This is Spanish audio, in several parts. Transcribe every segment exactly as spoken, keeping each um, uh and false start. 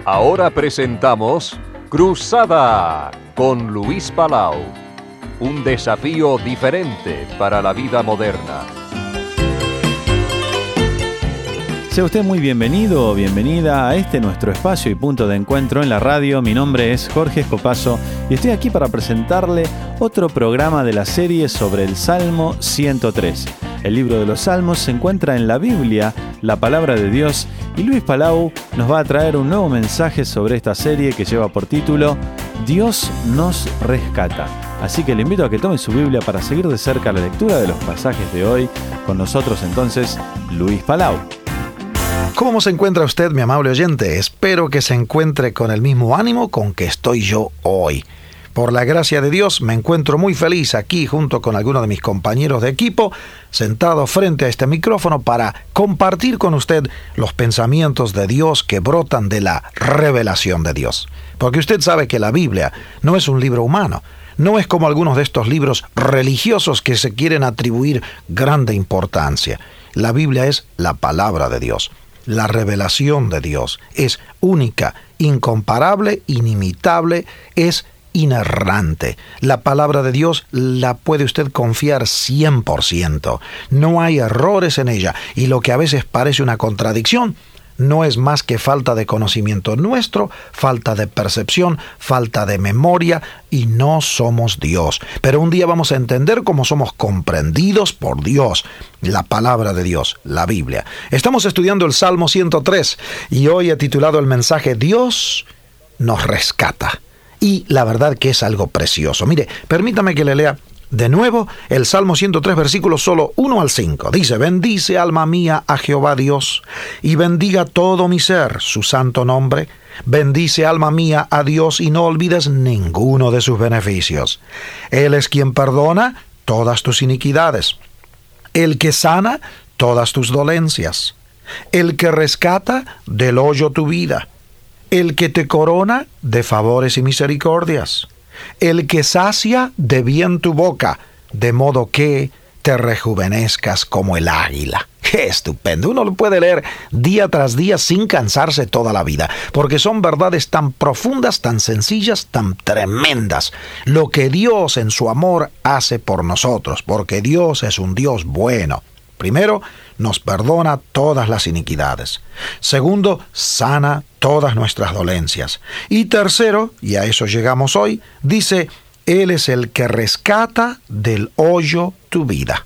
Ahora presentamos Cruzada con Luis Palau. Un desafío diferente para la vida moderna. Sea usted muy bienvenido o bienvenida a este nuestro espacio y punto de encuentro en la radio. Mi nombre es Jorge Escopazo y estoy aquí para presentarle otro programa de la serie sobre el Salmo ciento tres. El libro de los Salmos se encuentra en la Biblia, la palabra de Dios, y Luis Palau nos va a traer un nuevo mensaje sobre esta serie que lleva por título Dios nos rescata. Así que le invito a que tome su Biblia para seguir de cerca la lectura de los pasajes de hoy. Con nosotros entonces, Luis Palau. ¿Cómo se encuentra usted, mi amable oyente? Espero que se encuentre con el mismo ánimo con que estoy yo hoy. Por la gracia de Dios, me encuentro muy feliz aquí junto con algunos de mis compañeros de equipo, sentado frente a este micrófono para compartir con usted los pensamientos de Dios que brotan de la revelación de Dios. Porque usted sabe que la Biblia no es un libro humano. No es como algunos de estos libros religiosos que se quieren atribuir grande importancia. La Biblia es la palabra de Dios. La revelación de Dios es única, incomparable, inimitable, es inerrante. La palabra de Dios la puede usted confiar cien por ciento. No hay errores en ella, y lo que a veces parece una contradicción no es más que falta de conocimiento nuestro, falta de percepción, falta de memoria, y no somos Dios. Pero un día vamos a entender cómo somos comprendidos por Dios, la palabra de Dios, la Biblia. Estamos estudiando el Salmo ciento tres, y hoy he titulado el mensaje Dios nos rescata. Y la verdad que es algo precioso. Mire, permítame que le lea de nuevo el Salmo ciento tres, versículos solo uno al cinco. Dice: bendice, alma mía, a Jehová Dios, y bendiga todo mi ser su santo nombre. Bendice, alma mía, a Dios, y no olvides ninguno de sus beneficios. Él es quien perdona todas tus iniquidades, el que sana todas tus dolencias, el que rescata del hoyo tu vida, el que te corona de favores y misericordias, el que sacia de bien tu boca, de modo que te rejuvenezcas como el águila. ¡Qué estupendo! Uno lo puede leer día tras día sin cansarse toda la vida, porque son verdades tan profundas, tan sencillas, tan tremendas. Lo que Dios en su amor hace por nosotros, porque Dios es un Dios bueno. Primero, nos perdona todas las iniquidades. Segundo, sana todas nuestras dolencias. Y tercero, y a eso llegamos hoy, dice, Él es el que rescata del hoyo tu vida.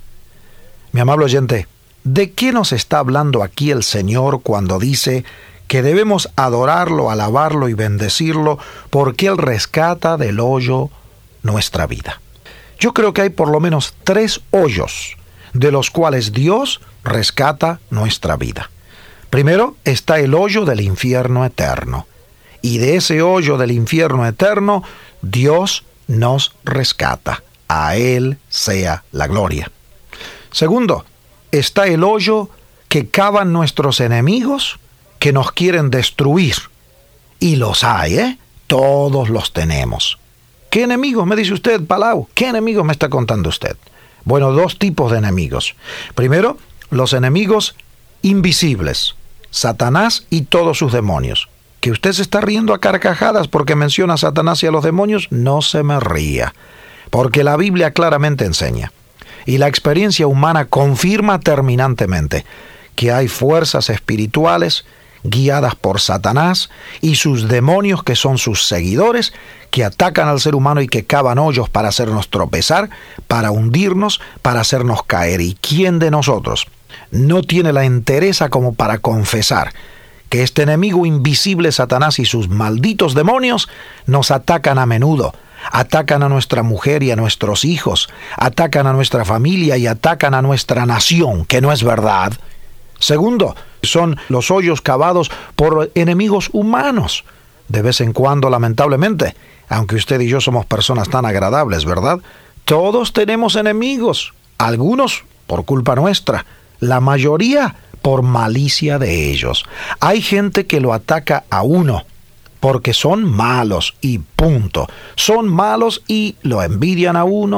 Mi amable oyente, ¿de qué nos está hablando aquí el Señor cuando dice que debemos adorarlo, alabarlo y bendecirlo porque Él rescata del hoyo nuestra vida? Yo creo que hay por lo menos tres hoyos de los cuales Dios rescata nuestra vida. Primero está el hoyo del infierno eterno. Y de ese hoyo del infierno eterno, Dios nos rescata. A Él sea la gloria. Segundo, está el hoyo que cavan nuestros enemigos que nos quieren destruir. Y los hay, ¿eh? Todos los tenemos. ¿Qué enemigos, me dice usted, Palau? ¿Qué enemigos me está contando usted? Bueno, dos tipos de enemigos. Primero, los enemigos invisibles, Satanás y todos sus demonios. Que usted se está riendo a carcajadas porque menciona a Satanás y a los demonios, no se me ría, porque la Biblia claramente enseña, y la experiencia humana confirma terminantemente, que hay fuerzas espirituales guiadas por Satanás y sus demonios, que son sus seguidores, que atacan al ser humano y que cavan hoyos para hacernos tropezar, para hundirnos, para hacernos caer. ¿Y quién de nosotros no tiene la entereza como para confesar que este enemigo invisible, Satanás y sus malditos demonios, nos atacan a menudo? Atacan a nuestra mujer y a nuestros hijos, atacan a nuestra familia y atacan a nuestra nación, que no es verdad. Segundo, son los hoyos cavados por enemigos humanos. De vez en cuando, lamentablemente, aunque usted y yo somos personas tan agradables, ¿verdad? Todos tenemos enemigos, algunos por culpa nuestra, la mayoría por malicia de ellos. Hay gente que lo ataca a uno porque son malos y punto. Son malos y lo envidian a uno,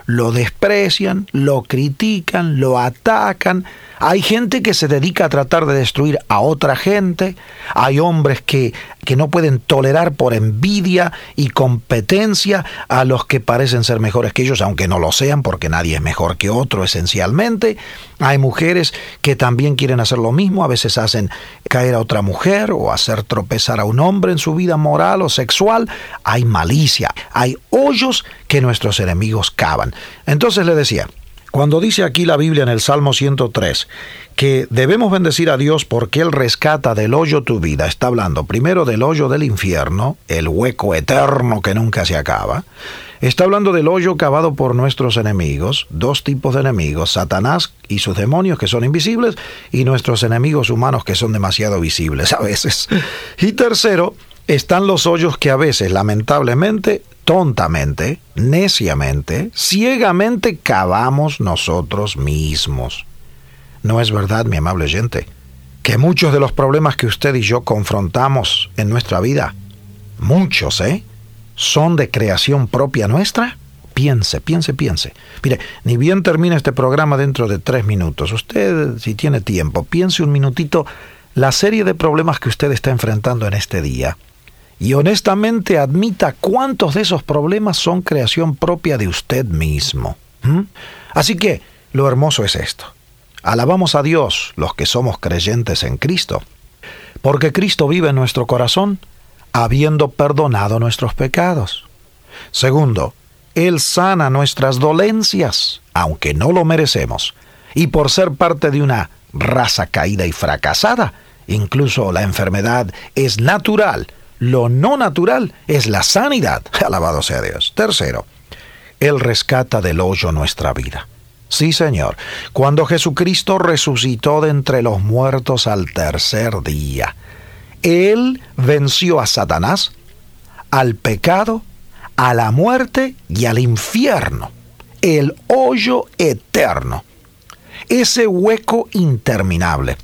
lo desprecian, lo critican, lo atacan. Hay gente que se dedica a tratar de destruir a otra gente. Hay hombres que, que no pueden tolerar por envidia y competencia a los que parecen ser mejores que ellos, aunque no lo sean, porque nadie es mejor que otro esencialmente. Hay mujeres que también quieren hacer lo mismo. A veces hacen caer a otra mujer o hacer tropezar a un hombre en su vida moral o sexual. Hay malicia, hay hoyos que nuestros enemigos cavan. Entonces le decía, cuando dice aquí la Biblia en el Salmo ciento tres que debemos bendecir a Dios porque Él rescata del hoyo tu vida, está hablando primero del hoyo del infierno, el hueco eterno que nunca se acaba. Está hablando del hoyo cavado por nuestros enemigos, dos tipos de enemigos, Satanás y sus demonios que son invisibles, y nuestros enemigos humanos que son demasiado visibles a veces. Y tercero, están los hoyos que a veces, lamentablemente, tontamente, neciamente, ciegamente cavamos nosotros mismos. ¿No es verdad, mi amable oyente, que muchos de los problemas que usted y yo confrontamos en nuestra vida, muchos, ¿eh?, son de creación propia nuestra? Piense, piense, piense. Mire, ni bien termina este programa dentro de tres minutos. Usted, si tiene tiempo, piense un minutito la serie de problemas que usted está enfrentando en este día. Y honestamente admita cuántos de esos problemas son creación propia de usted mismo. ¿Mm? Así que lo hermoso es esto. Alabamos a Dios los que somos creyentes en Cristo, porque Cristo vive en nuestro corazón, habiendo perdonado nuestros pecados. Segundo, Él sana nuestras dolencias, aunque no lo merecemos. Y por ser parte de una raza caída y fracasada, incluso la enfermedad es natural. Lo no natural es la sanidad. Alabado sea Dios. Tercero, Él rescata del hoyo nuestra vida. Sí, Señor. Cuando Jesucristo resucitó de entre los muertos al tercer día, Él venció a Satanás, al pecado, a la muerte y al infierno. El hoyo eterno. Ese hueco interminable.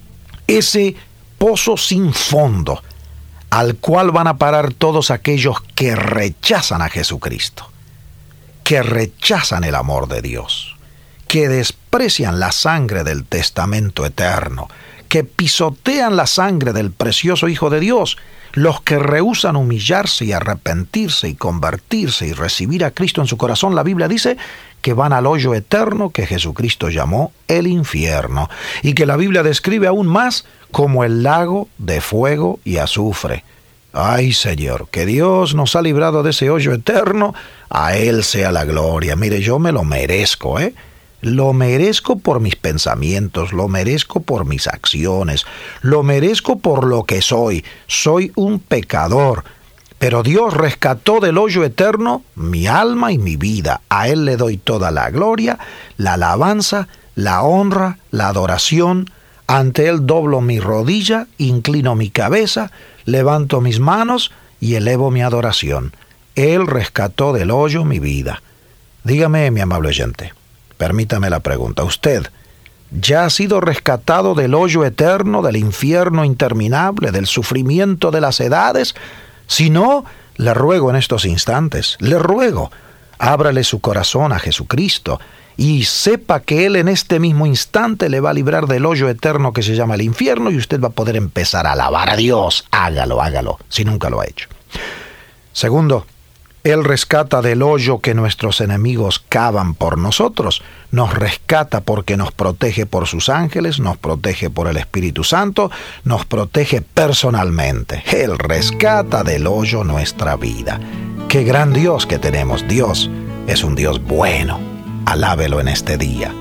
Ese pozo sin fondo, al cual van a parar todos aquellos que rechazan a Jesucristo, que rechazan el amor de Dios, que desprecian la sangre del testamento eterno, que pisotean la sangre del precioso Hijo de Dios, los que rehúsan humillarse y arrepentirse y convertirse y recibir a Cristo en su corazón. La Biblia dice que van al hoyo eterno que Jesucristo llamó el infierno, y que la Biblia describe aún más como el lago de fuego y azufre. Ay, Señor, que Dios nos ha librado de ese hoyo eterno. A Él sea la gloria. Mire, yo me lo merezco, ¿eh? Lo merezco por mis pensamientos, lo merezco por mis acciones, lo merezco por lo que soy. Soy un pecador. Pero Dios rescató del hoyo eterno mi alma y mi vida. A Él le doy toda la gloria, la alabanza, la honra, la adoración. Ante Él doblo mi rodilla, inclino mi cabeza, levanto mis manos y elevo mi adoración. Él rescató del hoyo mi vida. Dígame, mi amable oyente, permítame la pregunta. ¿Usted ya ha sido rescatado del hoyo eterno, del infierno interminable, del sufrimiento de las edades? Si no, le ruego en estos instantes, le ruego, ábrale su corazón a Jesucristo y sepa que Él en este mismo instante le va a librar del hoyo eterno que se llama el infierno, y usted va a poder empezar a alabar a Dios. Hágalo, hágalo, si nunca lo ha hecho. Segundo, Él rescata del hoyo que nuestros enemigos cavan por nosotros. Nos rescata porque nos protege por sus ángeles, nos protege por el Espíritu Santo, nos protege personalmente. Él rescata del hoyo nuestra vida. ¡Qué gran Dios que tenemos! Dios es un Dios bueno. Alábelo en este día.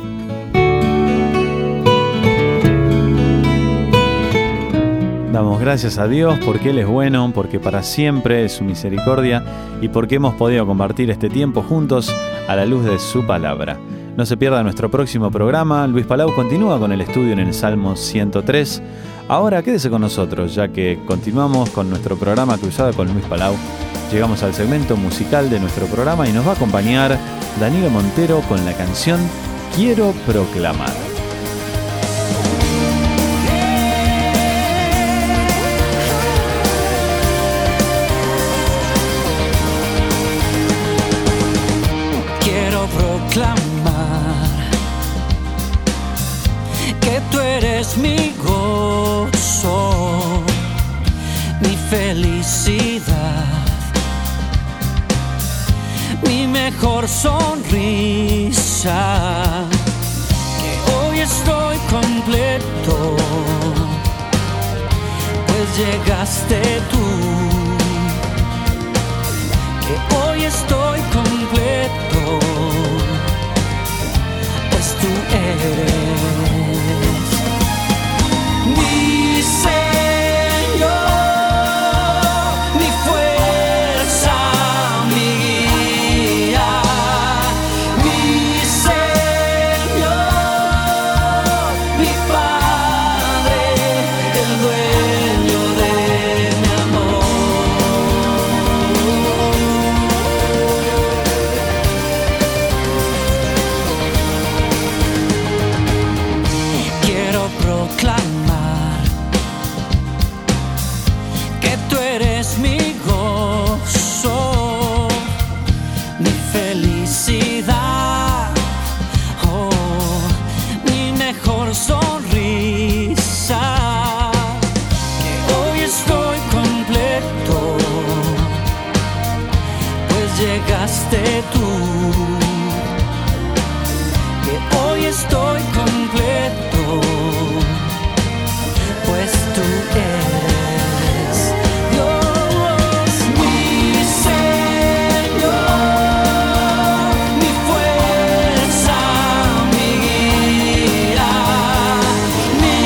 Damos gracias a Dios porque Él es bueno, porque para siempre es su misericordia y porque hemos podido compartir este tiempo juntos a la luz de su palabra. No se pierda nuestro próximo programa. Luis Palau continúa con el estudio en el Salmo ciento tres. Ahora quédese con nosotros, ya que continuamos con nuestro programa Cruzada con Luis Palau. Llegamos al segmento musical de nuestro programa y nos va a acompañar Danilo Montero con la canción Quiero Proclamar. Quiero proclamar felicidad, mi mejor sonrisa, que hoy estoy completo, pues llegaste tú, que hoy estoy completo, pues tú eres mi Señor. Llegaste tú, que hoy estoy completo, pues tú eres Dios, mi Señor, mi fuerza, mi guía, mi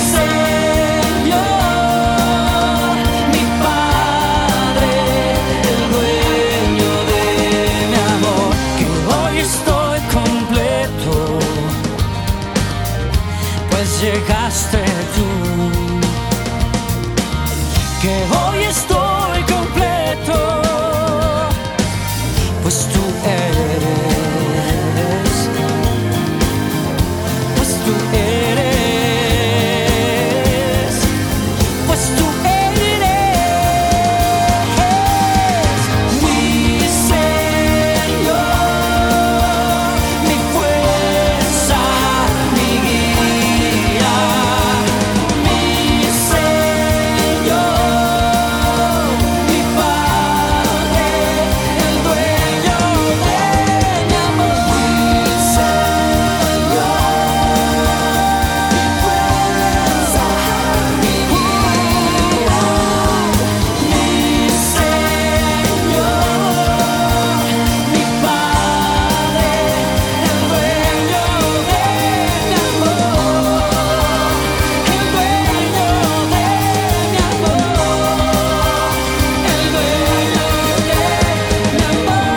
Señor, mi Padre, el dueño de mi amor, que hoy estoy completo, pues llegaste tú, que hoy estoy completo, pues tú eres, pues tú eres, pues tú eres mi Señor, mi fuerza, mi guía, mi Señor, mi Padre, el dueño de mi amor, mi Señor, mi fuerza, mi guía, mi Señor, mi Padre, el dueño de mi amor, el dueño de mi amor, el dueño de mi amor.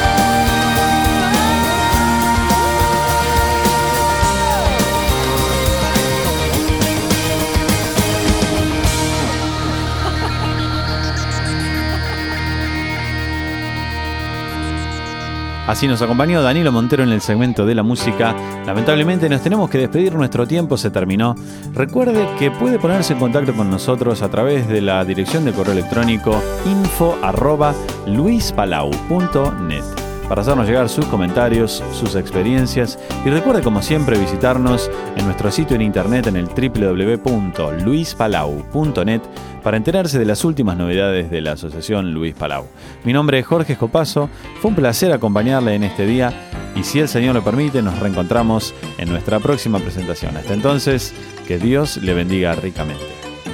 Así nos acompañó Danilo Montero en el segmento de la música. Lamentablemente nos tenemos que despedir, nuestro tiempo se terminó. Recuerde que puede ponerse en contacto con nosotros a través de la dirección de correo electrónico info arroba luispalau punto net para hacernos llegar sus comentarios, sus experiencias, y recuerde como siempre visitarnos en nuestro sitio en internet en el doble u doble u doble u punto luispalau punto net para enterarse de las últimas novedades de la Asociación Luis Palau. Mi nombre es Jorge Escopazo, fue un placer acompañarle en este día y si el Señor lo permite nos reencontramos en nuestra próxima presentación. Hasta entonces, que Dios le bendiga ricamente.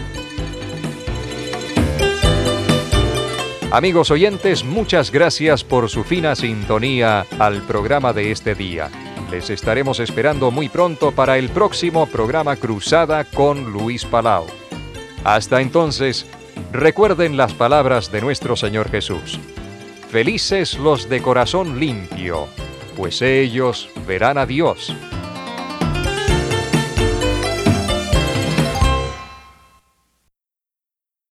Amigos oyentes, muchas gracias por su fina sintonía al programa de este día. Les estaremos esperando muy pronto para el próximo programa Cruzada con Luis Palau. Hasta entonces, recuerden las palabras de nuestro Señor Jesús. Felices los de corazón limpio, pues ellos verán a Dios.